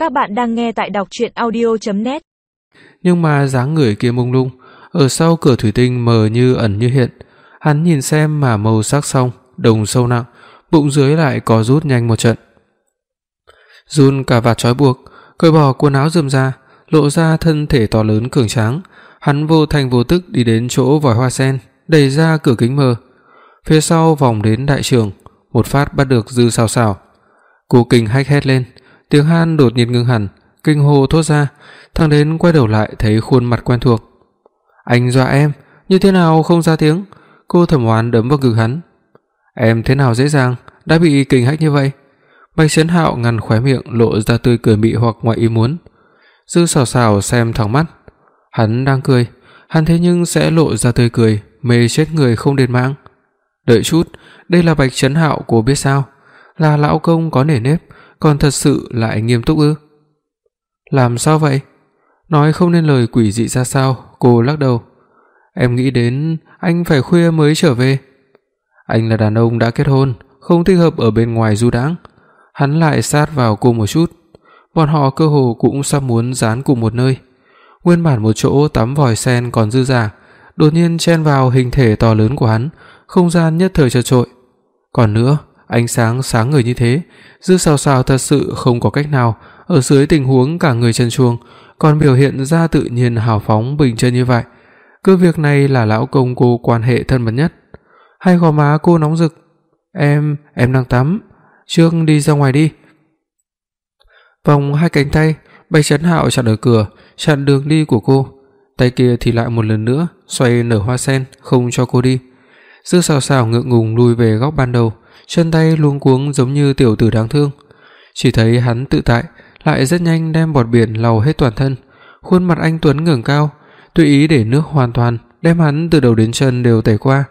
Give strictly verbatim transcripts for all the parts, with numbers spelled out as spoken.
Các bạn đang nghe tại đọc truyện audio chấm net. Nhưng mà dáng người kia mông lung, ở sau cửa thủy tinh mờ như ẩn như hiện. Hắn nhìn xem mà màu sắc xong, đồng sâu nặng, bụng dưới lại có rút nhanh một trận. Run cả vạt trói buộc, cởi bỏ quần áo rườm rà, lộ ra thân thể to lớn cường tráng. Hắn vô thành vô tức đi đến chỗ vòi hoa sen, đẩy ra cửa kính mờ. Phía sau vòng đến đại trưởng, một phát bắt được Dư Sào Sào. Cô kinh hách hét lên, tiếng han đột nhiên ngưng hẳn, kinh hô thốt ra, thằng đến quay đầu lại thấy khuôn mặt quen thuộc. Anh dọa em, như thế nào không ra tiếng? Cô thầm oán đấm vào ngực hắn. Em thế nào dễ dàng đã bị kinh hách như vậy? Bạch Trấn Hạo ngăn khóe miệng lộ ra tươi cười mị hoặc ngoài ý muốn. Dư Sào Sào xem thẳng mắt, hắn đang cười, hắn thế nhưng sẽ lộ ra tươi cười, mê chết người không đền mạng. Đợi chút, đây là Bạch Trấn Hạo, cô biết sao? Là lão công có nể nếp, còn thật sự lại nghiêm túc ư? Làm sao vậy? Nói không nên lời quỷ dị ra sao, cô lắc đầu. Em nghĩ đến anh phải khuya mới trở về. Anh là đàn ông đã kết hôn, không thích hợp ở bên ngoài du đãng. Hắn lại sát vào cô một chút. Bọn họ cơ hồ cũng sắp muốn dán cùng một nơi. Nguyên bản một chỗ tắm vòi sen còn dư dả, đột nhiên chen vào hình thể to lớn của hắn, không gian nhất thời chật chội. Còn nữa, ánh sáng sáng người như thế, Dư Sào Sào thật sự không có cách nào ở dưới tình huống cả người trần truồng còn biểu hiện ra tự nhiên hào phóng bình chân như vậy. Cứ việc này là lão công cô quan hệ thân mật nhất. Hai gò má cô nóng rực. Em, em đang tắm, trước đi ra ngoài đi. Vòng hai cánh tay, Bạch Trấn Hạo chặn ở cửa, chặn đường đi của cô. Tay kia thì lại một lần nữa xoay nở hoa sen, không cho cô đi. Dư Sào Sào ngượng ngùng lùi về góc ban đầu, chân tay luống cuống giống như tiểu tử đáng thương. Chỉ thấy hắn tự tại, lại rất nhanh đem bọt biển lau hết toàn thân. Khuôn mặt anh tuấn ngẩng cao, tùy ý để nước hoàn toàn đem hắn từ đầu đến chân đều tẩy qua.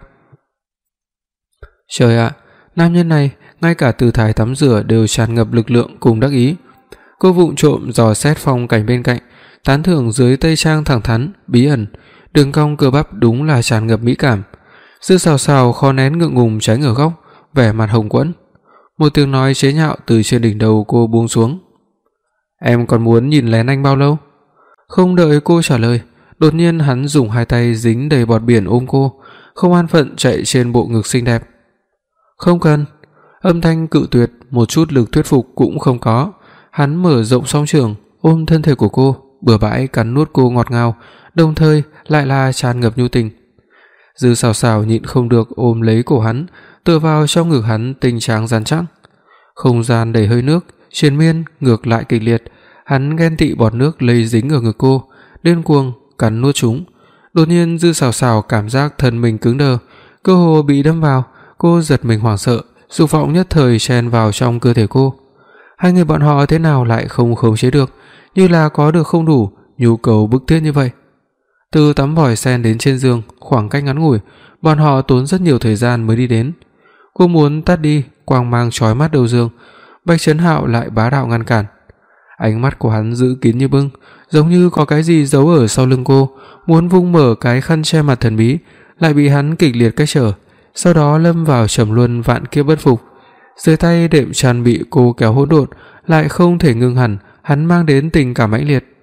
Trời ạ, nam nhân này ngay cả tư thái tắm rửa đều tràn ngập lực lượng cùng đắc ý. Cô vụng trộm dò xét phong cảnh bên cạnh, tán thưởng dưới tây trang thẳng thắn, bí ẩn, đường cong cơ bắp đúng là tràn ngập mỹ cảm. Dư Sào Sào khó nén ngượng ngùng tránh ở góc, vẻ mặt hồng quẫn. Một tiếng nói chế nhạo từ trên đỉnh đầu cô buông xuống. Em còn muốn nhìn lén anh bao lâu? Không đợi cô trả lời, đột nhiên hắn dùng hai tay dính đầy bọt biển ôm cô, không an phận chạy trên bộ ngực xinh đẹp. Không cần. Âm thanh cự tuyệt, một chút lực thuyết phục cũng không có. Hắn mở rộng song trưởng, ôm thân thể của cô, bừa bãi cắn nuốt cô ngọt ngào, đồng thời lại là tràn ngập nhu tình. Dư Sào Sào nhịn không được ôm lấy cổ hắn, tựa vào trong ngực hắn tinh tráng rắn chắc. Không gian đầy hơi nước, triền miên ngược lại kịch liệt, hắn ghen tị bọt nước lây dính ở ngực cô, điên cuồng cắn nuốt chúng. Đột nhiên Dư Sào Sào cảm giác thân mình cứng đờ, cơ hồ bị đâm vào, cô giật mình hoảng sợ, dục vọng nhất thời chen vào trong cơ thể cô. Hai người bọn họ thế nào lại không khống chế được, như là có được không đủ, nhu cầu bức thiết như vậy. Từ tắm vòi sen đến trên giường, khoảng cách ngắn ngủi, bọn họ tốn rất nhiều thời gian mới đi đến. Cô muốn tắt đi quang mang chói mắt đầu giường, Bạch Trấn Hạo lại bá đạo ngăn cản. Ánh mắt của hắn giữ kín như bưng, giống như có cái gì giấu ở sau lưng cô, muốn vung mở cái khăn che mặt thần bí, lại bị hắn kịch liệt cách trở, sau đó lâm vào trầm luân vạn kiếp bất phục. Dưới tay đệm chăn bị cô kéo hỗn độn, lại không thể ngừng hẳn, hắn mang đến tình cảm mãnh liệt.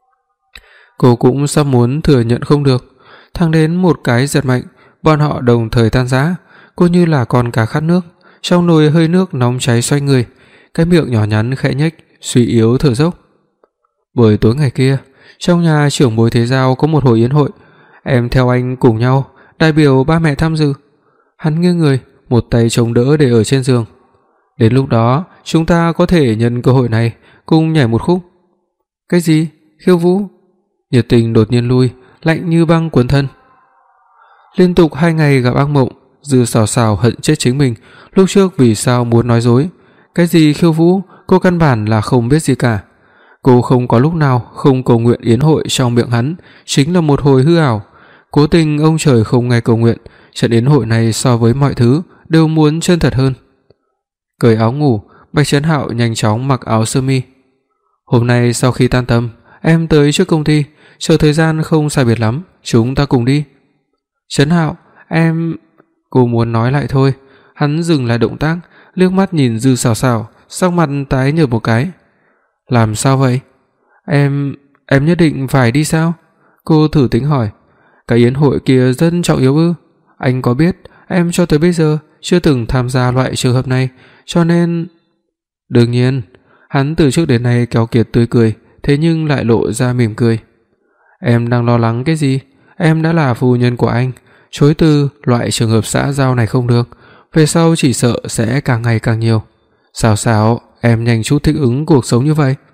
Cô cũng sắp muốn thừa nhận không được, thẳng đến một cái giật mạnh, bọn họ đồng thời tan rã. Cô như là con cá khát nước, trong nồi hơi nước nóng cháy xoay người, cái miệng nhỏ nhắn khẽ nhếch, suy yếu thở dốc. Buổi tối ngày kia, trong nhà trưởng bối Thế Giao có một hồi yến hội, em theo anh cùng nhau, đại biểu ba mẹ tham dự. Hắn nghiêng người, một tay chống đỡ để ở trên giường. Đến lúc đó, chúng ta có thể nhân cơ hội này cùng nhảy một khúc. Cái gì? Khiêu vũ? Nhiệt tình đột nhiên lui, lạnh như băng cuốn thân. Liên tục hai ngày gặp ác mộng, Dư Sào Sào hận chết chính mình, lúc trước vì sao muốn nói dối. Cái gì khiêu vũ, cô căn bản là không biết gì cả. Cô không có lúc nào không cầu nguyện yến hội trong miệng hắn chính là một hồi hư ảo. Cố tình ông trời không nghe cầu nguyện, trận yến hội này so với mọi thứ đều muốn chân thật hơn. Cởi áo ngủ, Bạch Trấn Hạo nhanh chóng mặc áo sơ mi. Hôm nay sau khi tan tầm, em tới trước công ty, chờ thời gian không sai biệt lắm, chúng ta cùng đi. Trấn Hạo, em... Cô muốn nói lại thôi, hắn dừng lại động tác, liếc mắt nhìn Dư Sào Sào, sắc mặt tái nhợt một cái. Làm sao vậy? Em, em nhất định phải đi sao? Cô thử tính hỏi. Cái yến hội kia rất trọng yếu ư? Anh có biết em cho tới bây giờ chưa từng tham gia loại trường hợp này, cho nên... Đương nhiên, hắn từ trước đến nay keo kiệt tươi cười, thế nhưng lại lộ ra mỉm cười. Em đang lo lắng cái gì? Em đã là phu nhân của anh, chối từ loại trường hợp xã giao này không được, về sau chỉ sợ sẽ càng ngày càng nhiều. Sao sao, em nhanh chút thích ứng cuộc sống như vậy.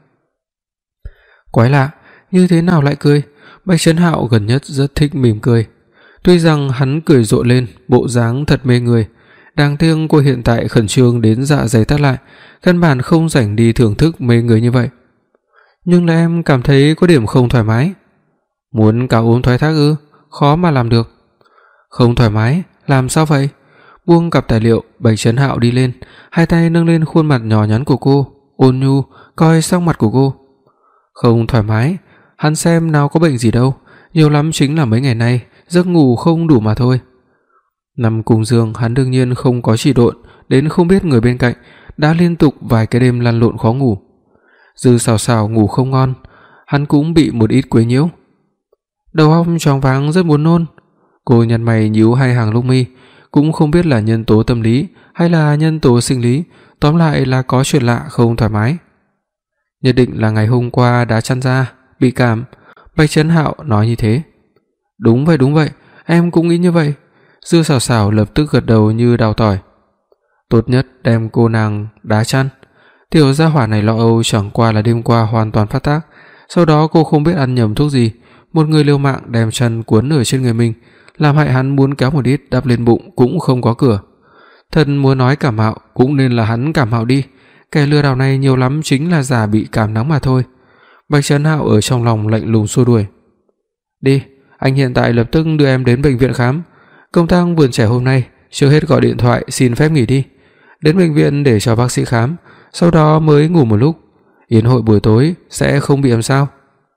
Quái lạ, như thế nào lại cười? Bạch Trấn Hạo gần nhất rất thích mỉm cười. Tuy rằng hắn cười rộ lên, bộ dáng thật mê người, đáng tiếc cô hiện tại khẩn trương đến dạ dày tắt lại, căn bản không rảnh đi thưởng thức mê người như vậy. Nhưng là em cảm thấy có điểm không thoải mái. Muốn cao ốm thoái thác ư? Khó mà làm được. Không thoải mái, làm sao vậy? Buông cặp tài liệu, Bạch Trấn Hạo đi lên, hai tay nâng lên khuôn mặt nhỏ nhắn của cô, ôn nhu coi sắc mặt của cô. Không thoải mái, hắn xem nào có bệnh gì đâu, nhiều lắm chính là mấy ngày nay giấc ngủ không đủ mà thôi. Nằm cùng giường, hắn đương nhiên không có chỉ độn, đến không biết người bên cạnh đã liên tục vài cái đêm lăn lộn khó ngủ. Dư Sào Sào ngủ không ngon, hắn cũng bị một ít quấy nhiễu. Đầu óc choáng váng rất muốn nôn. Cô nhăn mày nhíu hai hàng lông mi, cũng không biết là nhân tố tâm lý hay là nhân tố sinh lý, tóm lại là có chuyện lạ không thoải mái. Nhất định là ngày hôm qua đã chăn ra, bị cảm. Bạch Trấn Hạo nói như thế. Đúng vậy đúng vậy, em cũng nghĩ như vậy. Dư Sào Sào lập tức gật đầu như đào tỏi. Tốt nhất đem cô nàng đá chăn. Tiểu gia hỏa này lo âu chẳng qua là đêm qua hoàn toàn phát tác, sau đó cô không biết ăn nhầm thuốc gì, một người liều mạng đem chăn cuốn ở trên người mình, làm hại hắn muốn kéo một ít đắp lên bụng cũng không có cửa. Thần muốn nói cảm mạo cũng nên là hắn cảm mạo đi, kẻ lừa đảo này nhiều lắm chính là giả bị cảm nắng mà thôi. Bạch Trấn Hạo ở trong lòng lạnh lùng xua đuổi. Đi, anh hiện tại lập tức đưa em đến bệnh viện khám. Công tác vườn trẻ hôm nay trước hết gọi điện thoại xin phép nghỉ đi. Đến bệnh viện để cho bác sĩ khám, sau đó mới ngủ một lúc. Yến hội buổi tối sẽ không bị làm sao.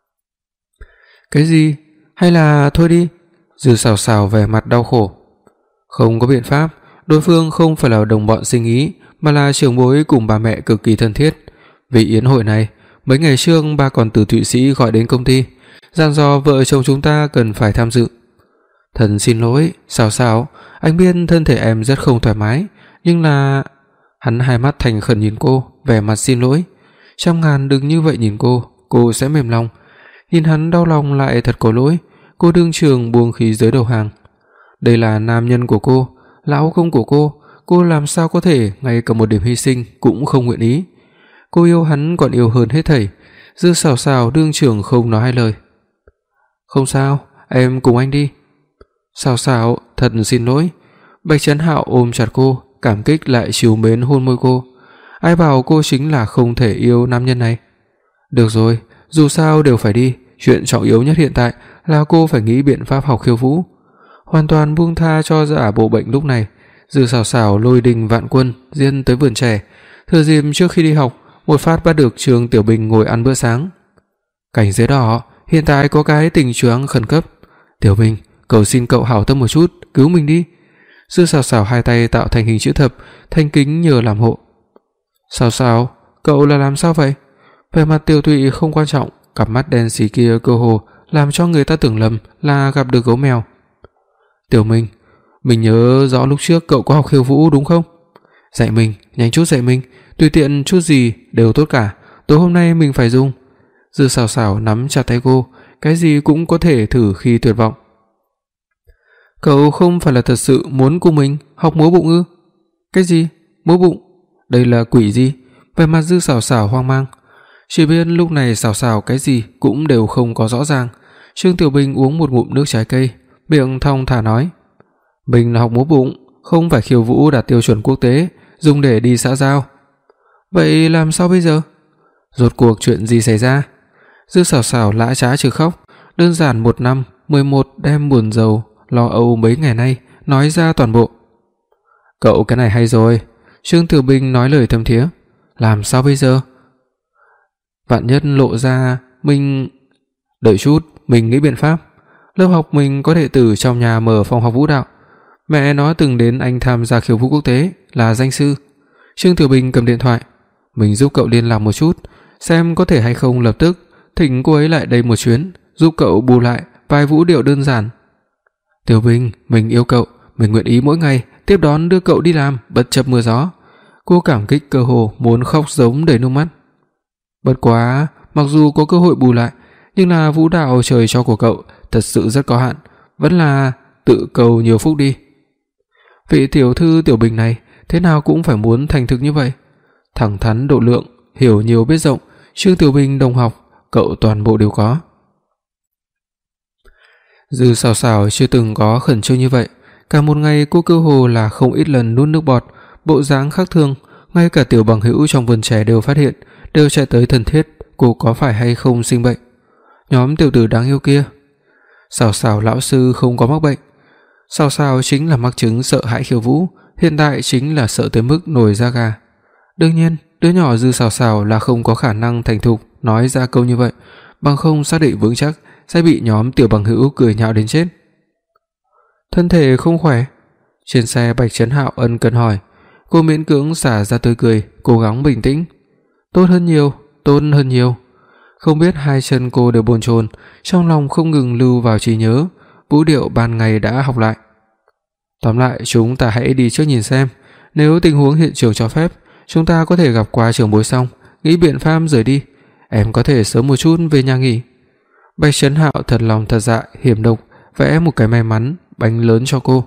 Cái gì? Hay là thôi đi? Dư Sào Sào vẻ mặt đau khổ. Không có biện pháp, đối phương không phải là đồng bọn sinh ý, mà là trưởng bối cùng bà mẹ cực kỳ thân thiết. Vì yến hội này, mấy ngày trước ba còn từ Thụy Sĩ gọi đến công ty, dặn dò vợ chồng chúng ta cần phải tham dự. Thần xin lỗi, Sào Sào, anh biết thân thể em rất không thoải mái, nhưng là... Hắn hai mắt thành khẩn nhìn cô, vẻ mặt xin lỗi. Trăm ngàn đừng như vậy nhìn cô, cô sẽ mềm lòng. Nhìn hắn đau lòng lại thật có lỗi, cô đương trường buông khí giới đầu hàng. Đây là nam nhân của cô, lão công của cô, cô làm sao có thể ngay cả một điểm hy sinh cũng không nguyện ý. Cô yêu hắn còn yêu hơn hết thảy. Dư Sào Sào đương trường không nói hai lời. Không sao, em cùng anh đi. Sào Sào, thật xin lỗi. Bạch Trấn Hạo ôm chặt cô, cảm kích lại trìu mến hôn môi cô. Ai bảo cô chính là không thể yêu nam nhân này. Được rồi, dù sao đều phải đi, chuyện trọng yếu nhất hiện tại là cô phải nghĩ biện pháp học khiêu vũ. Hoàn toàn buông tha cho giả bộ bệnh lúc này, Dư Sào Sào lôi đình vạn quân diên tới vườn trẻ, thừa dịp trước khi đi học, một phát bắt được Trương Tiểu Bình ngồi ăn bữa sáng. Cảnh giới đỏ, hiện tại có cái tình trạng khẩn cấp. Tiểu Bình, cầu xin cậu hảo tâm một chút, cứu mình đi. Dư Sào Sào hai tay tạo thành hình chữ thập, thanh kính nhờ làm hộ. Sào Sào, cậu là làm sao vậy? Vẻ mặt Tiêu Tụy không quan trọng, cặp mắt đen xì kia cơ hồ làm cho người ta tưởng lầm là gặp được gấu mèo. Tiểu Minh, mình nhớ rõ lúc trước cậu có học khiêu vũ đúng không? Dạy mình, nhanh chút dạy mình, tùy tiện chút gì đều tốt cả, tối hôm nay mình phải dùng. Dư Sào Sào nắm chặt tay cô, cái gì cũng có thể thử khi tuyệt vọng. Cậu không phải là thật sự muốn cùng mình học múa bụng ư? Cái gì? Múa bụng? Đây là quỷ gì? Vẻ mặt Dư Sào Sào hoang mang. Chỉ biết lúc này Sào Sào cái gì cũng đều không có rõ ràng. Trương Tiểu Bình uống một ngụm nước trái cây, miệng thong thả nói: "Mình là học múa bụng, không phải khiêu vũ đạt tiêu chuẩn quốc tế, dùng để đi xã giao." Vậy làm sao bây giờ? Rốt cuộc chuyện gì xảy ra? Dư Sào Sào lã chã trừ khóc, đơn giản một năm mười một đêm buồn rầu lo âu mấy ngày nay nói ra toàn bộ. Cậu cái này hay rồi, Trương Tiểu Bình nói lời thâm thiế. Làm sao bây giờ? Vạn nhất lộ ra mình... Đợi chút, mình nghĩ biện pháp. Lớp học mình có đệ tử trong nhà mở phòng học vũ đạo. Mẹ nó từng đến anh tham gia khiêu vũ quốc tế, là danh sư. Trương Tiểu Bình cầm điện thoại. Mình giúp cậu liên lạc một chút, xem có thể hay không lập tức thỉnh cô ấy lại đây một chuyến, giúp cậu bù lại vài vũ điệu đơn giản. Tiểu Bình, mình yêu cậu, mình nguyện ý mỗi ngày tiếp đón đưa cậu đi làm bất chấp mưa gió. Cô cảm kích cơ hồ muốn khóc giống đầy nước mắt. Bất quá, mặc dù có cơ hội bù lại, nhưng là vũ đạo trời cho của cậu thật sự rất có hạn, vẫn là tự cầu nhiều phúc đi. Vị tiểu thư Tiểu Bình này thế nào cũng phải muốn thành thực như vậy. Thẳng thắn độ lượng, hiểu nhiều biết rộng, Trương Tiểu Bình đồng học, cậu toàn bộ đều có. Dư Sào Sào chưa từng có khẩn trương như vậy, cả một ngày cô cơ hồ là không ít lần nuốt nước bọt, bộ dáng khác thường, ngay cả tiểu bằng hữu trong vườn trẻ đều phát hiện, đều chạy tới thân thiết cô có phải hay không sinh bệnh. Nhóm tiểu tử đáng yêu kia, Sào Sào lão sư không có mắc bệnh. Sào Sào chính là mắc chứng sợ hãi khiêu vũ, hiện tại chính là sợ tới mức nổi da gà. Đương nhiên, đứa nhỏ Dư Sào Sào là không có khả năng thành thục nói ra câu như vậy, bằng không xác định vững chắc sẽ bị nhóm tiểu bằng hữu cười nhạo đến chết. Thân thể không khỏe? Trên xe Bạch Trấn Hạo ân cần hỏi. Cô miễn cưỡng xả ra tươi cười, cố gắng bình tĩnh. Tốt hơn nhiều, tốt hơn nhiều. Không biết hai chân cô đều bồn chồn, trong lòng không ngừng lưu vào trí nhớ vũ điệu ban ngày đã học lại. Tóm lại, chúng ta hãy đi trước nhìn xem, nếu tình huống hiện trường cho phép, chúng ta có thể gặp qua trưởng bối xong, nghĩ biện pháp rời đi. Em có thể sớm một chút về nhà nghỉ. Bạch Trấn Hạo thật lòng thật dạ hiểm độc vẽ một cái may mắn bánh lớn cho cô.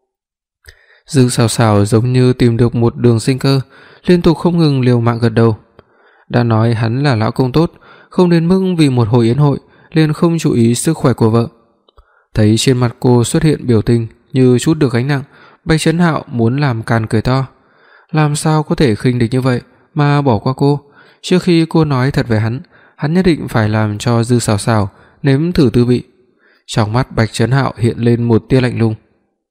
Dư Sào Sào giống như tìm được một đường sinh cơ, liên tục không ngừng liều mạng gật đầu. Đã nói hắn là lão công tốt, không đến mức vì một hồi yến hội liền không chú ý sức khỏe của vợ. Thấy trên mặt cô xuất hiện biểu tình như chút được gánh nặng, Bạch Trấn Hạo muốn làm càn cười to. Làm sao có thể khinh địch như vậy mà bỏ qua cô? Trước khi cô nói thật về hắn, hắn nhất định phải làm cho Dư Sào Sào nếm thử tư vị. Trong mắt Bạch Trấn Hạo hiện lên một tia lạnh lùng.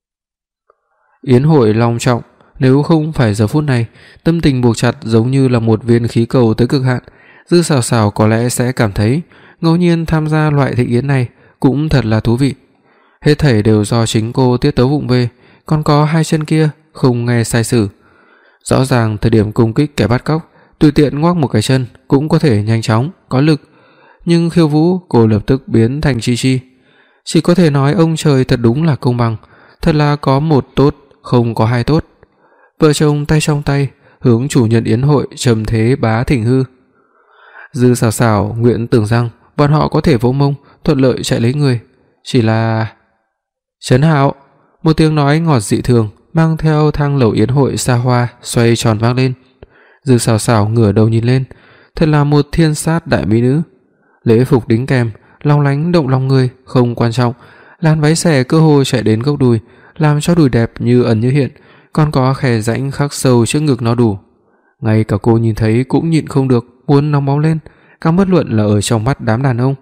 Yến hội long trọng, nếu không phải giờ phút này, tâm tình buộc chặt giống như là một viên khí cầu tới cực hạn, Dư Sào Sào có lẽ sẽ cảm thấy ngẫu nhiên tham gia loại thịnh yến này cũng thật là thú vị. Hết thảy đều do chính cô tiết tấu vụng về, còn có hai chân kia không nghe sai sử. Rõ ràng thời điểm công kích kẻ bắt cóc, tùy tiện ngoắc một cái chân cũng có thể nhanh chóng, có lực, nhưng khiêu vũ cô lập tức biến thành chi chi. Chỉ có thể nói ông trời thật đúng là công bằng, thật là có một tốt không có hai tốt. Vợ chồng tay trong tay hướng chủ nhân yến hội trầm thế bá thỉnh hư. Dư Sào Sào nguyện tưởng rằng bọn họ có thể vỗ mông thuận lợi chạy lấy người, chỉ là Trấn Hạo, một tiếng nói ngọt dị thường mang theo thang lầu yến hội xa hoa xoay tròn vang lên. Dư Sào Sào ngửa đầu nhìn lên, thật là một thiên sát đại mỹ nữ. Lễ phục đính kèm, long lánh động lòng người không quan trọng, làn váy xẻ cơ hồ chạy đến gốc đùi, làm cho đùi đẹp như ẩn như hiện, còn có khe rãnh khắc sâu trước ngực nó đủ. Ngay cả cô nhìn thấy cũng nhịn không được muốn nóng máu lên, càng bất luận là ở trong mắt đám đàn ông.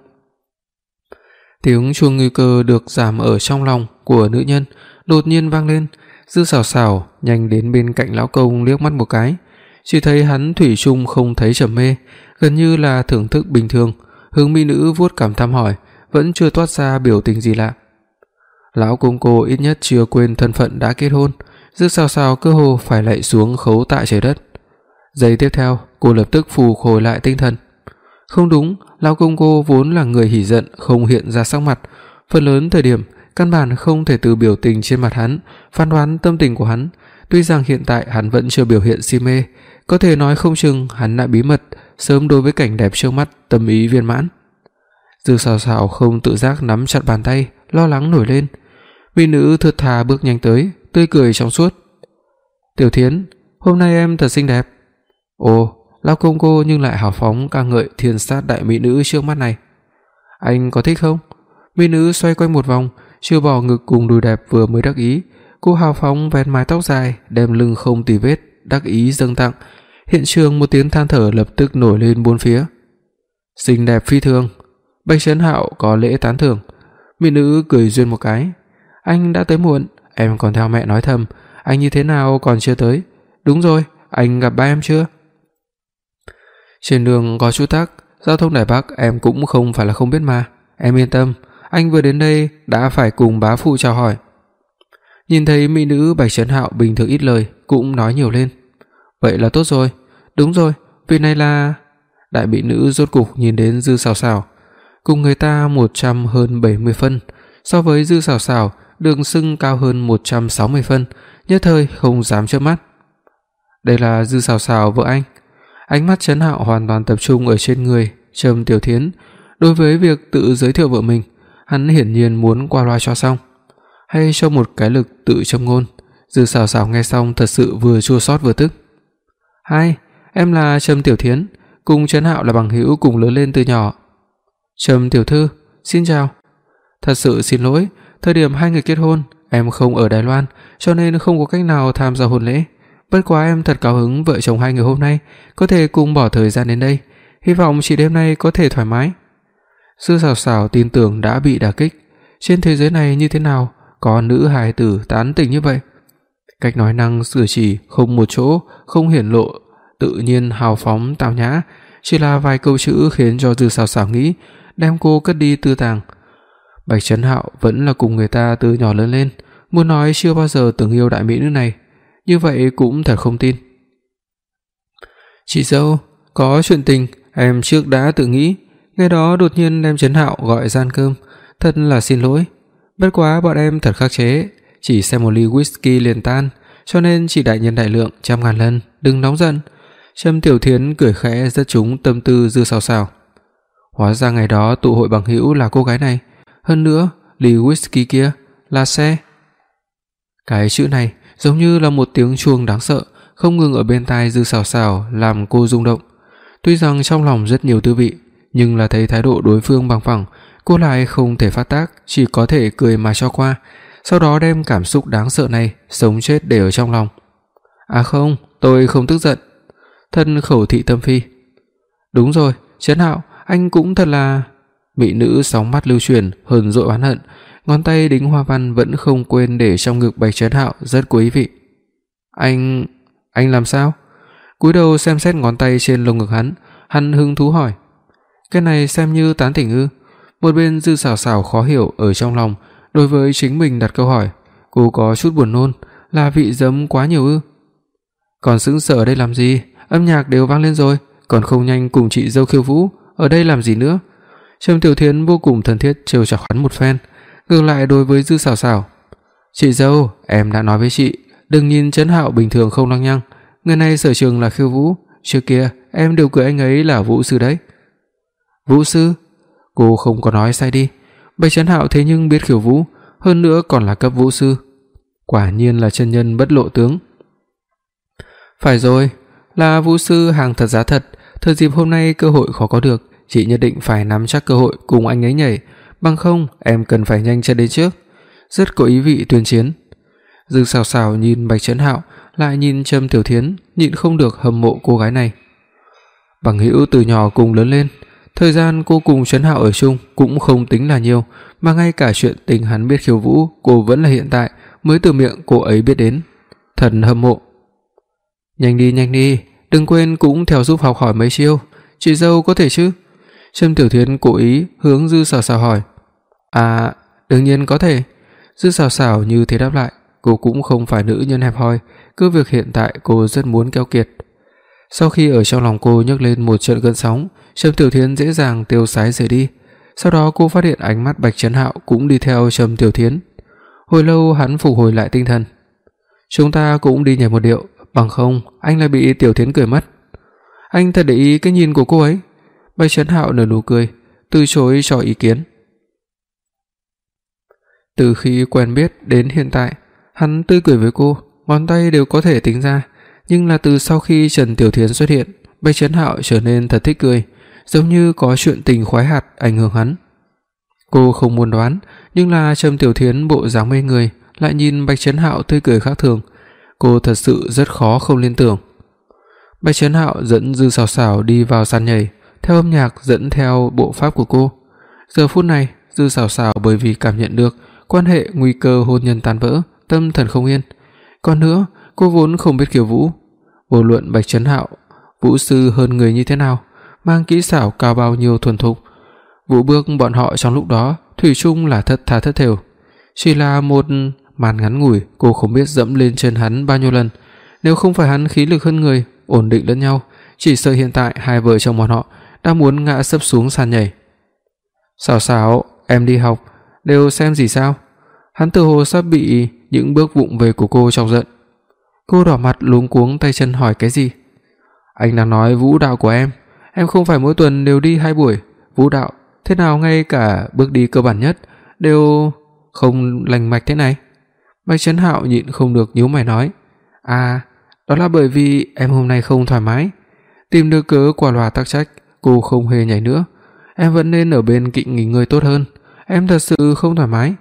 Tiếng chuông nguy cơ được giảm ở trong lòng của nữ nhân đột nhiên vang lên. Dư Sào Sào nhanh đến bên cạnh lão công liếc mắt một cái, chỉ thấy hắn thủy chung không thấy trầm mê, gần như là thưởng thức bình thường. Hướng mỹ nữ vuốt cằm thăm hỏi, vẫn chưa toát ra biểu tình gì lạ. Lão công cô ít nhất chưa quên thân phận đã kết hôn. Dư Sào Sào cơ hồ phải lạy xuống khấu tại trời đất. Giây tiếp theo, cô lập tức phục hồi lại tinh thần. Không đúng, lão công cô vốn là người hỉ giận không hiện ra sắc mặt, phần lớn thời điểm căn bản không thể từ biểu tình trên mặt hắn phán đoán tâm tình của hắn. Tuy rằng hiện tại hắn vẫn chưa biểu hiện si mê, có thể nói không chừng hắn đã bí mật sớm đối với cảnh đẹp trước mắt tâm ý viên mãn. Dư Sào Sào không tự giác nắm chặt bàn tay, lo lắng nổi lên. Mỹ nữ thướt tha bước nhanh tới, tươi cười trong suốt. Tiểu Thiến, hôm nay em thật xinh đẹp. Ồ, lão công cô nhưng lại hào phóng ca ngợi thiên sát đại mỹ nữ trước mắt này. Anh có thích không? Mỹ nữ xoay quanh một vòng, chưa bỏ ngực cùng đùi đẹp vừa mới đắc ý, cô hào phóng vén mái tóc dài, đem lưng không tì vết, đắc ý dâng tặng. Hiện trường một tiếng than thở lập tức nổi lên bốn phía. Xinh đẹp phi thường. Bạch Trấn Hạo có lễ tán thưởng. Mỹ nữ cười duyên một cái. Anh đã tới muộn, em còn theo mẹ nói thầm, anh như thế nào còn chưa tới. Đúng rồi, anh gặp ba em chưa? Trên đường có chút tắc, giao thông Đài Bắc em cũng không phải là không biết mà. Em yên tâm, anh vừa đến đây đã phải cùng bá phụ chào hỏi. Nhìn thấy mỹ nữ, Bạch Trấn Hạo bình thường ít lời cũng nói nhiều lên. Vậy là tốt rồi. Đúng rồi, việc này là... Đại mỹ nữ rốt cục nhìn đến Dư Sảo Sảo, cùng người ta một trăm hơn bảy mươi phân, so với Dư Sảo Sảo được xưng cao hơn một trăm sáu mươi phân, nhất thời không dám chớp mắt. Đây là Dư Sảo Sảo vợ anh. Ánh mắt Trấn Hạo hoàn toàn tập trung ở trên người Trầm Tiểu Thiến. Đối với việc tự giới thiệu vợ mình, hắn hiển nhiên muốn qua loa cho xong, hay cho một cái lực tự châm ngôn. Dư Sảo Sảo nghe xong thật sự vừa chua xót vừa tức. "Hai, em là Trầm Tiểu Thiến, cùng Trấn Hạo là bằng hữu cùng lớn lên từ nhỏ." "Trầm tiểu thư, xin chào." "Thật sự xin lỗi, thời điểm hai người kết hôn, em không ở Đài Loan, cho nên không có cách nào tham gia hôn lễ. Bất quá em thật cao hứng vợ chồng hai người hôm nay có thể cùng bỏ thời gian đến đây, hy vọng chị đêm nay có thể thoải mái." Dư Sảo Sảo tin tưởng đã bị đả kích. Trên thế giới này như thế nào có nữ hài tử tán tỉnh như vậy? Cách nói năng cử chỉ không một chỗ không hiển lộ tự nhiên hào phóng tao nhã, chỉ là vài câu chữ khiến cho Dư Sảo Sảo nghĩ đem cô cất đi tư tàng. Bạch Trấn Hạo vẫn là cùng người ta từ nhỏ lớn lên, muốn nói chưa bao giờ từng yêu đại mỹ nữ này, như vậy cũng thật không tin. "Chị dâu, có chuyện tình em trước đã tự nghĩ, ngày đó đột nhiên đem Trấn Hạo gọi ra ăn cơm, thật là xin lỗi. Bất quá bọn em thật khắc chế, chỉ xem một ly whisky liền tan, cho nên chị đại nhân đại lượng trăm ngàn lần, đừng nóng giận." Trầm Tiểu Thiến cười khẽ rất trúng tâm tư Dư Sảo Sảo. Hóa ra ngày đó tụ hội bằng hữu là cô gái này, hơn nữa ly whisky kia là xe. Cái chữ này giống như là một tiếng chuông đáng sợ, không ngừng ở bên tai Dư Sảo Sảo làm cô rung động. Tuy rằng trong lòng rất nhiều tư vị, nhưng là thấy thái độ đối phương bằng phẳng, cô lại không thể phát tác, chỉ có thể cười mà cho qua, sau đó đem cảm xúc đáng sợ này sống chết để ở trong lòng. "À không, tôi không tức giận." Thân khẩu thị tâm phi. "Đúng rồi, Trấn Hạo, anh cũng thật là..." Mỹ nữ sóng mắt lưu chuyển, hờn dỗi oán hận, ngón tay đính hoa văn vẫn không quên để trong ngực Bạch Trấn Hạo rất quý vị. "Anh, anh làm sao?" Cúi đầu xem xét ngón tay trên lồng ngực hắn, hắn hứng thú hỏi. "Cái này xem như tán tỉnh ư?" Một bên Dư Sảo Sảo khó hiểu ở trong lòng, đối với chính mình đặt câu hỏi, cô có chút buồn nôn, là vị giấm quá nhiều ư? "Còn sững sờ ở đây làm gì? Âm nhạc đều vang lên rồi, còn không nhanh cùng chị dâu khiêu vũ, ở đây làm gì nữa?" Trầm Tiểu Thiến vô cùng thân thiết trêu chọc hắn một phen, ngược lại đối với Dư Sảo Sảo, "Chị dâu, em đã nói với chị, đừng nhìn Trấn Hạo bình thường không lăng nhăng, người này sở trường là khiêu vũ, trước kia em đều cười anh ấy là vũ sư đấy." "Vũ sư?" Cô không có nói sai đi, Bạch Trấn Hạo thế nhưng biết khiêu vũ, hơn nữa còn là cấp vũ sư, quả nhiên là chân nhân bất lộ tướng. "Phải rồi, là vũ sư hàng thật giá thật, thời dịp hôm nay cơ hội khó có được, chị nhất định phải nắm chắc cơ hội cùng anh ấy nhảy, bằng không em cần phải nhanh chân đến trước." Rất có ý vị tuyên chiến. Dư Sảo Sảo nhìn Bạch Trấn Hạo, lại nhìn Trầm Tiểu Thiến, nhịn không được hâm mộ cô gái này. Bằng hữu từ nhỏ cùng lớn lên, thời gian cô cùng Trấn Hạo ở chung cũng không tính là nhiều, mà ngay cả chuyện tình hắn biết khiêu vũ, cô vẫn là hiện tại mới từ miệng cô ấy biết đến. Thật hâm mộ. "Nhanh đi nhanh đi, đừng quên cũng theo giúp học hỏi mấy chiêu, chị dâu có thể chứ?" Trầm Tiểu Thiến cố ý hướng Dư Sảo Sảo hỏi. "À, đương nhiên có thể." Dư Sảo Sảo như thế đáp lại, cô cũng không phải nữ nhân hẹp hòi, cứ việc hiện tại cô rất muốn keo kiệt. Sau khi ở trong lòng cô nhấc lên một trận cơn sóng, Trầm Tiểu Thiến dễ dàng tiêu sái rời đi. Sau đó cô phát hiện ánh mắt Bạch Trấn Hạo cũng đi theo Trầm Tiểu Thiến. Hồi lâu hắn phục hồi lại tinh thần. "Chúng ta cũng đi nhảy một điệu, bằng không anh lại bị Tiểu Thiến cười mất." "Anh thật để ý cái nhìn của cô ấy." Bạch Trấn Hạo nở nụ cười, từ chối cho ý kiến. Từ khi quen biết đến hiện tại, hắn tươi cười với cô, ngón tay đều có thể tính ra, nhưng là từ sau khi Trần Tiểu Thiến xuất hiện, Bạch Trấn Hạo trở nên thật thích cười, giống như có chuyện tình khoái hạt ảnh hưởng hắn. Cô không muốn đoán, nhưng là Trầm Tiểu Thiến bộ dáng mê người, lại nhìn Bạch Trấn Hạo tươi cười khác thường, cô thật sự rất khó không liên tưởng. Bạch Trấn Hạo dẫn Dư Sảo Sảo đi vào sàn nhảy, theo âm nhạc dẫn theo bộ pháp của cô. Giờ phút này, Dư Sảo Sảo bởi vì cảm nhận được quan hệ nguy cơ hôn nhân tan vỡ, tâm thần không yên. Còn nữa, cô vốn không biết khiêu vũ, vô luận Bạch Trấn Hạo vũ sư hơn người như thế nào, mang kỹ xảo cao bao nhiêu thuần thục, vũ bước bọn họ trong lúc đó thủy chung là thất tha thất thểu. Chỉ là một màn ngắn ngủi, cô không biết dẫm lên chân hắn bao nhiêu lần, nếu không phải hắn khí lực hơn người, ổn định lẫn nhau, chỉ sợ hiện tại hai vợ chồng bọn họ đã muốn ngã sấp xuống sàn nhảy. "Sảo Sảo, em đi học đều xem gì sao?" Hắn tự hồ sắp bị những bước vụng về của cô chọc giận. Cô đỏ mặt luống cuống tay chân hỏi cái gì. "Anh đang nói vũ đạo của em, em không phải mỗi tuần đều đi hai buổi vũ đạo, thế nào ngay cả bước đi cơ bản nhất đều không lành mạch thế này?" Bạch Trấn Hạo nhịn không được nhíu mày nói, "À, đó là bởi vì em hôm nay không thoải mái." Tìm được cớ quả loà tắc trách, cô không hề nhảy nữa. "Em vẫn nên ở bên cạnh nghỉ ngơi tốt hơn, em thật sự không thoải mái."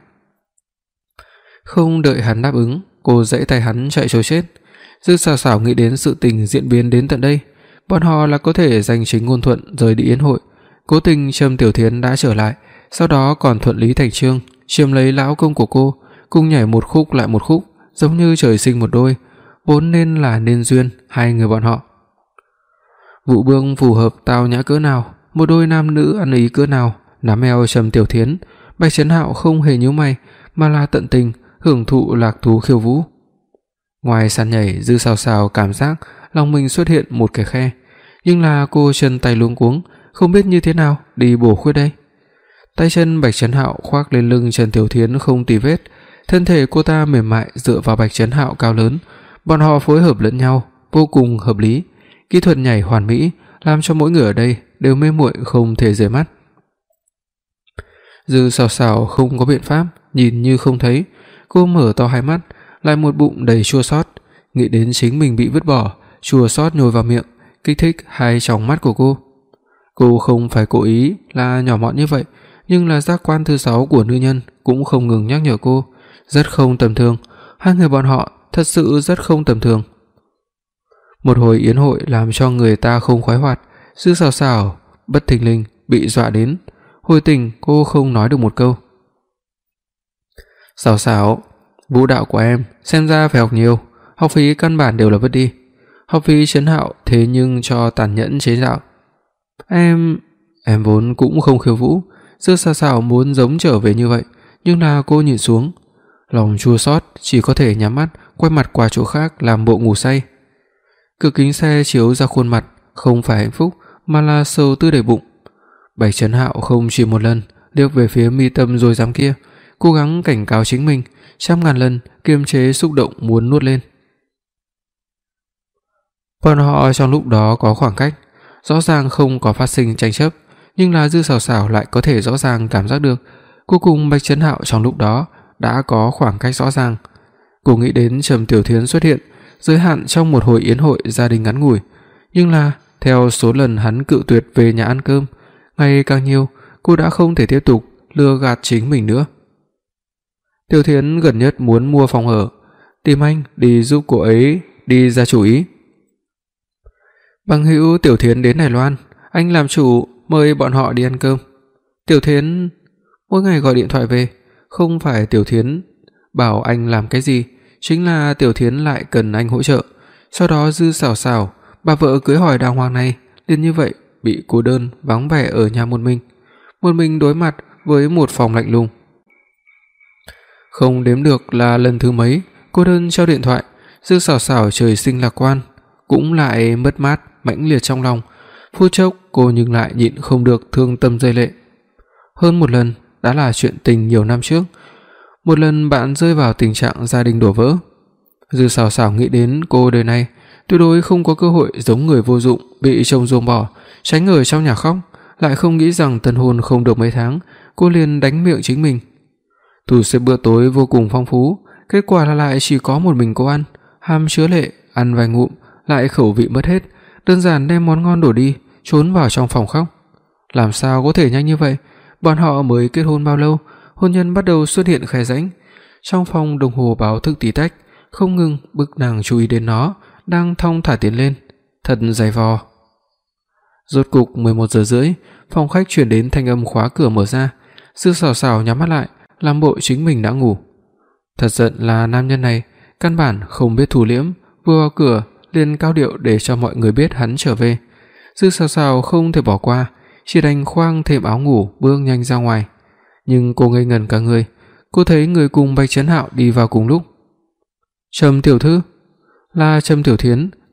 Không đợi hắn đáp ứng, cô giãy tay hắn chạy trối chết. Dư Sảo Sảo nghĩ đến sự tình diễn biến đến tận đây, bọn họ là có thể danh chính ngôn thuận rời đi yến hội. Cố tình Trầm Tiểu Thiến đã trở lại, sau đó còn thuận lý thành chương chiếm lấy lão công của cô, cùng nhảy một khúc lại một khúc, giống như trời sinh một đôi, vốn nên là nên duyên hai người bọn họ. Vũ bước phù hợp tao nhã cỡ nào, một đôi nam nữ ăn ý cỡ nào, nắm eo Trầm Tiểu Thiến, Bạch Trấn Hạo không hề nhíu mày, mà là tận tình hưởng thụ lạc thú khiêu vũ. Ngoài sàn nhảy, Dư Sảo Sảo cảm giác lòng mình xuất hiện một cái khe, nhưng là cô chân tay luống cuống, không biết như thế nào đi bổ khuyết đây. Tay chân Bạch Trấn Hạo khoác lên lưng Trần Tiểu Thiến không tì vết, thân thể cô ta mềm mại dựa vào Bạch Trấn Hạo cao lớn, bọn họ phối hợp lẫn nhau vô cùng hợp lý, kỹ thuật nhảy hoàn mỹ, làm cho mỗi người ở đây đều mê muội không thể rời mắt. Dư Sảo Sảo không có biện pháp, nhìn như không thấy, cô mở to hai mắt, lại một bụng đầy chua xót, nghĩ đến chính mình bị vứt bỏ, chua xót nhồi vào miệng, kích thích hai tròng mắt của cô. Cô không phải cố ý là nhỏ mọn như vậy, nhưng là giác quan thứ sáu của nữ nhân cũng không ngừng nhắc nhở cô, rất không tầm thường, hai người bọn họ thật sự rất không tầm thường. Một hồi yến hội làm cho người ta không khoái hoạt, Dư Sảo Sảo bất thình lình bị dọa đến, hồi tỉnh cô không nói được một câu. "Sảo Sảo, vũ đạo của em xem ra phải học nhiều, học phí căn bản đều là vứt đi." Học phí Trấn Hạo thế nhưng cho tàn nhẫn chế nhạo. Em, em vốn cũng không khiêu vũ." Dư Sảo Sảo muốn giống trở về như vậy, nhưng là cô nhìn xuống, lòng chua xót chỉ có thể nhắm mắt, quay mặt qua chỗ khác làm bộ ngủ say. Cửa kính xe chiếu ra khuôn mặt, không phải hạnh phúc mà là sầu tư đầy bụng. Bạch Trấn Hạo không chỉ một lần liếc về phía mi tâm rồi dám kia, cố gắng cảnh cáo chính mình, trăm ngàn lần kiềm chế xúc động muốn nuốt lên. Bọn họ trong lúc đó có khoảng cách, rõ ràng không có phát sinh tranh chấp, nhưng là Dư Sảo Sảo lại có thể rõ ràng cảm giác được, cuối cùng Bạch Trấn Hạo trong lúc đó đã có khoảng cách rõ ràng. Cô nghĩ đến Trầm Tiểu Thiến xuất hiện, giới hạn trong một hồi yến hội gia đình ngắn ngủi, nhưng là theo số lần hắn cự tuyệt về nhà ăn cơm ngày càng nhiều, cô đã không thể tiếp tục lừa gạt chính mình nữa. Tiểu Thiến gần nhất muốn mua phòng ở, tìm anh đi giúp cô ấy đi ra chủ ý. Bằng hữu Tiểu Thiến đến Đài Loan, anh làm chủ mời bọn họ đi ăn cơm. Tiểu Thiến mỗi ngày gọi điện thoại về, không phải Tiểu Thiến bảo anh làm cái gì, chính là Tiểu Thiến lại cần anh hỗ trợ. Sau đó Dư Sảo Sảo, bà vợ cưới hỏi đàng hoàng này, liền như vậy bị cô đơn vắng vẻ ở nhà một mình, một mình đối mặt với một phòng lạnh lùng. Không đếm được là lần thứ mấy cô đơn treo điện thoại, Dư Sảo Sảo trời sinh lạc quan, cũng lại mất mát mãnh liệt trong lòng. Phút chốc cô nhưng lại nhịn không được thương tâm rơi lệ. Hơn một lần đã là chuyện tình nhiều năm trước, một lần bạn rơi vào tình trạng gia đình đổ vỡ. Dư Sảo Sảo nghĩ đến cô đời này tuyệt đối không có cơ hội giống người vô dụng bị chồng ruồng bỏ, tránh ở trong nhà khóc, lại không nghĩ rằng tân hôn không được mấy tháng, cô liền đánh miệng chính mình. Thu xếp bữa tối vô cùng phong phú, kết quả là lại chỉ có một mình cô ăn, ham chứa lệ, ăn vài ngụm lại khẩu vị mất hết, đơn giản đem món ngon đổ đi, trốn vào trong phòng khóc. Làm sao có thể nhanh như vậy? Bọn họ mới kết hôn bao lâu, hôn nhân bắt đầu xuất hiện khe rãnh. Trong phòng đồng hồ báo thức tí tách, không ngừng bức nàng chú ý đến nó, đang thong thả tiến lên, thật dày vò. Rốt cục mười một giờ rưỡi, phòng khách truyền đến thanh âm khóa cửa mở ra. Dư Sảo Sảo nhắm mắt lại, làm bộ chính mình đã ngủ. Thật giận là nam nhân này, căn bản không biết thủ liễm, vừa vào cửa liền cao điệu để cho mọi người biết hắn trở về. Dư Sảo Sảo không thể bỏ qua, chỉ đành khoang thêm áo ngủ bước nhanh ra ngoài. Nhưng cô ngây ngẩn cả người, cô thấy người cùng Bạch Trấn Hạo đi vào cùng lúc. Trầm tiểu thư, là Trầm Tiểu Thiến,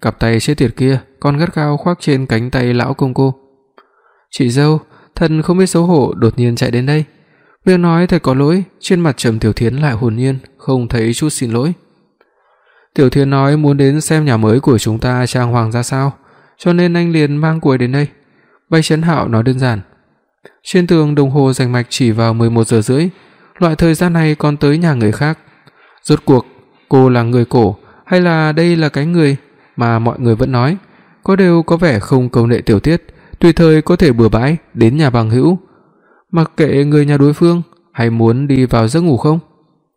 cặp tay chết tiệt kia còn gắt gao khoác trên cánh tay lão công cô. "Chị dâu, thần không biết xấu hổ đột nhiên chạy đến đây." Miệng nói thật có lỗi, trên mặt Trầm Tiểu Thiến lại hồn nhiên, không thấy chút xin lỗi. "Tiểu Thiến nói muốn đến xem nhà mới của chúng ta trang hoàng ra sao, cho nên anh liền mang cô ấy đến đây." Bạch Trấn Hạo nói đơn giản. Trên tường đồng hồ rành mạch chỉ vào mười một giờ rưỡi, loại thời gian này còn tới nhà người khác. Rốt cuộc, cô là người cổ hay là đây là cái người mà mọi người vẫn nói, có đều có vẻ không câu nệ tiểu tiết, tùy thời có thể bừa bãi đến nhà bằng hữu, mặc kệ người nhà đối phương hay muốn đi vào giấc ngủ không.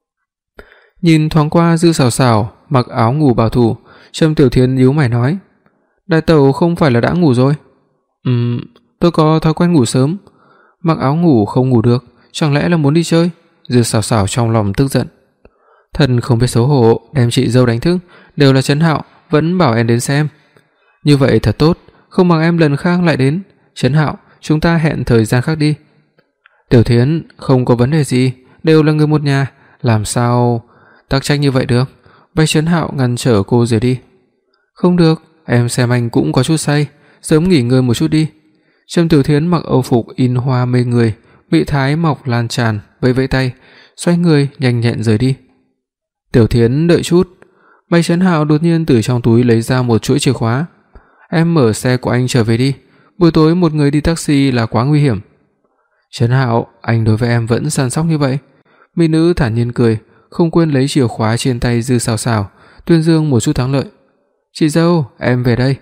Nhìn thoáng qua Dư Sảo Sảo mặc áo ngủ bảo thủ, Trầm Tiểu Thiến nhíu mày nói: "Đại tẩu không phải là đã ngủ rồi?" "Ừm, tôi có thói quen ngủ sớm." Mặc áo ngủ không ngủ được, chẳng lẽ là muốn đi chơi? Dư Sảo Sảo trong lòng tức giận. Thần không biết xấu hổ, đem chị dâu đánh thức, đều là Trấn Hạo, vẫn bảo em đến xem. Như vậy thật tốt, không bằng em lần khác lại đến. Trấn Hạo, chúng ta hẹn thời gian khác đi. Tiểu Thiến, không có vấn đề gì, đều là người một nhà, làm sao tắc trách như vậy được? Bạch Trấn Hạo ngăn trở cô rời đi. Không được, em xem anh cũng có chút say, sớm nghỉ ngơi một chút đi. Trầm Tiểu Thiến mặc âu phục in hoa mê người, bị thái mọc lan tràn, vẫy vẫy tay, xoay người nhanh nhẹn rời đi. Tiểu Thiến đợi chút. Bạch Trấn Hạo đột nhiên từ trong túi lấy ra một chuỗi chìa khóa. Em mở xe của anh trở về đi, buổi tối một người đi taxi là quá nguy hiểm. Trấn Hạo, anh đối với em vẫn săn sóc như vậy. Mỹ nữ thản nhiên cười, không quên lấy chìa khóa trên tay Dư Sảo Sảo, tuyên dương một chút thắng lợi. Chị dâu, em về đây.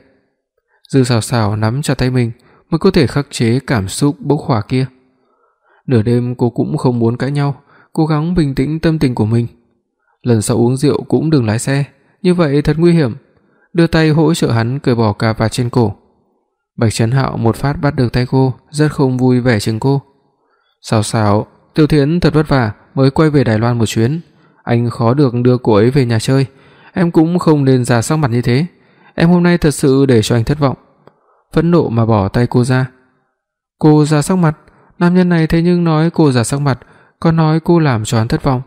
Dư Sảo Sảo nắm chặt tay mình, mới có thể khắc chế cảm xúc bốc hỏa kia. Nửa đêm cô cũng không muốn cãi nhau, cố gắng bình tĩnh tâm tình của mình. Lần sau uống rượu cũng đừng lái xe, như vậy thật nguy hiểm. Đưa tay hỗ trợ hắn cởi bỏ cà vạt trên cổ. Bạch Trấn Hạo một phát bắt được tay cô, rất không vui vẻ chừng cô. Sảo Sảo, Tiểu Thiến thật vất vả mới quay về Đài Loan một chuyến, anh khó được đưa cô ấy về nhà chơi, em cũng không nên ra sắc mặt như thế. Em hôm nay thật sự để cho anh thất vọng. Phẫn nộ mà bỏ tay cô ra. Cô ra sắc mặt? Nam nhân này thế nhưng nói cô ra sắc mặt, còn nói cô làm cho hắn thất vọng.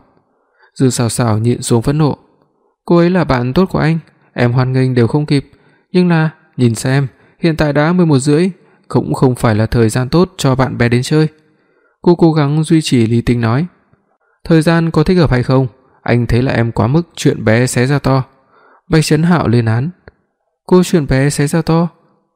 Dư Sảo Sảo nhịn xuống phẫn nộ. Cô ấy là bạn tốt của anh, em hoan nghênh đều không kịp, nhưng là nhìn xem, hiện tại đã mười một rưỡi, cũng không phải là thời gian tốt cho bạn bè đến chơi. Cô cố gắng duy trì lý tính nói. Thời gian có thích hợp hay không, anh thấy là em quá mức chuyện bé xé ra to. Bạch Trấn Hạo lên án. Cô chuyện bé xé ra to?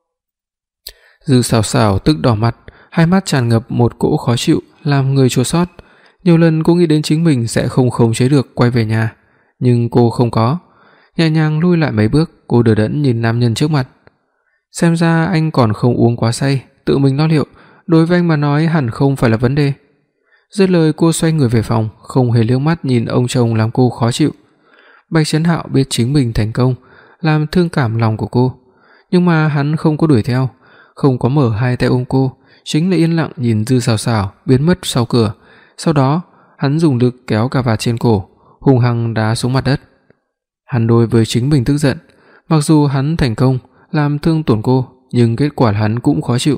Dư Sảo Sảo tức đỏ mặt, hai mắt tràn ngập một cỗ khó chịu làm người chua xót. Nhiều lần cô nghĩ đến chính mình sẽ không khống chế được quay về nhà, nhưng cô không có. Nhẹ nhàng lui lại mấy bước, cô đờ đẫn nhìn nam nhân trước mặt. Xem ra anh còn không uống quá say, tự mình lo liệu, đối với anh mà nói hẳn không phải là vấn đề. Dứt lời cô xoay người về phòng, không hề liếc mắt nhìn ông chồng làm cô khó chịu. Bạch Trấn Hạo biết chính mình thành công, làm thương cảm lòng của cô, nhưng mà hắn không có đuổi theo, không có mở hai tay ôm cô, chính là yên lặng nhìn Dư Sảo Sảo biến mất sau cửa. Sau đó, hắn dùng lực kéo cà vạt trên cổ, hung hăng đá xuống mặt đất. Hắn đối với chính mình tức giận, mặc dù hắn thành công làm thương tổn cô, nhưng kết quả hắn cũng khó chịu.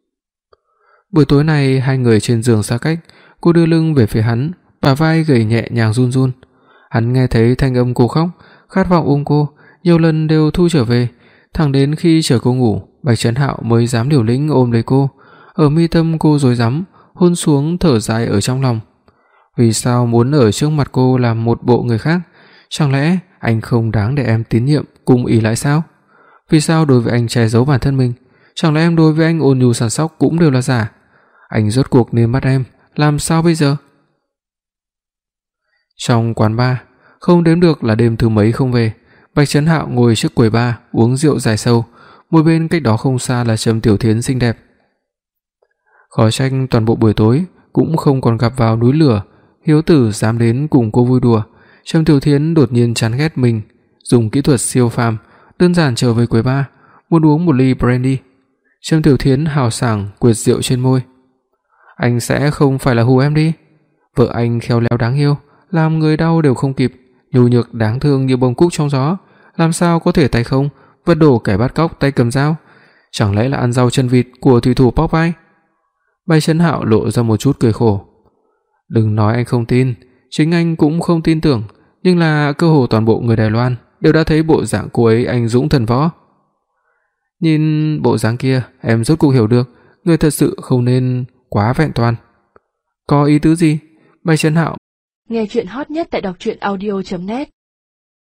Buổi tối này hai người trên giường xa cách, cô đưa lưng về phía hắn, bả vai gầy nhẹ nhàng run run. Hắn nghe thấy thanh âm cô khóc, khát vọng ôm cô, nhiều lần đều thu trở về, thẳng đến khi chờ cô ngủ, Bạch Trấn Hạo mới dám liều lĩnh ôm lấy cô, ở mi tâm cô rối rắm, hôn xuống thở dài ở trong lòng. Vì sao muốn ở trước mặt cô làm một bộ người khác? Chẳng lẽ anh không đáng để em tín nhiệm cùng ỷ lại sao? Vì sao đối với anh che giấu bản thân mình? Chẳng lẽ em đối với anh ôn nhu săn sóc cũng đều là giả? Anh rốt cuộc nên bắt em, làm sao bây giờ? Trong quán bar, không đếm được là đêm thứ mấy không về, Bạch Trấn Hạo ngồi trước quầy bar uống rượu dài sâu, một bên cách đó không xa là Trầm Tiểu Thiến xinh đẹp. Khó trách toàn bộ buổi tối cũng không còn gặp vào núi lửa, hiếu tử dám đến cùng cô vui đùa. Trầm Tiểu Thiến đột nhiên chán ghét mình, dùng kỹ thuật siêu phàm, đơn giản trở về quầy bar, muốn uống một ly brandy. Trầm Tiểu Thiến hào sảng quệt rượu trên môi. Anh sẽ không phải là hù em đi? Vợ anh khéo léo đáng yêu, làm người đau đều không kịp, nhu nhược đáng thương như bông cúc trong gió, làm sao có thể tay không vứt đổ kẻ bắt cóc tay cầm dao? Chẳng lẽ là ăn rau chân vịt của thủy thủ Popeye? Bạch Trấn Hạo lộ ra một chút cười khổ. Đừng nói anh không tin, chính anh cũng không tin tưởng, nhưng là cơ hồ toàn bộ người Đài Loan đều đã thấy bộ dạng cô ấy anh dũng thần võ. Nhìn bộ dáng kia, em rốt cuộc hiểu được, người thật sự không nên quá vẹn toàn. Có ý tứ gì? Bạch Trấn Hạo. Nghe truyện hot nhất tại đọc truyện audio chấm net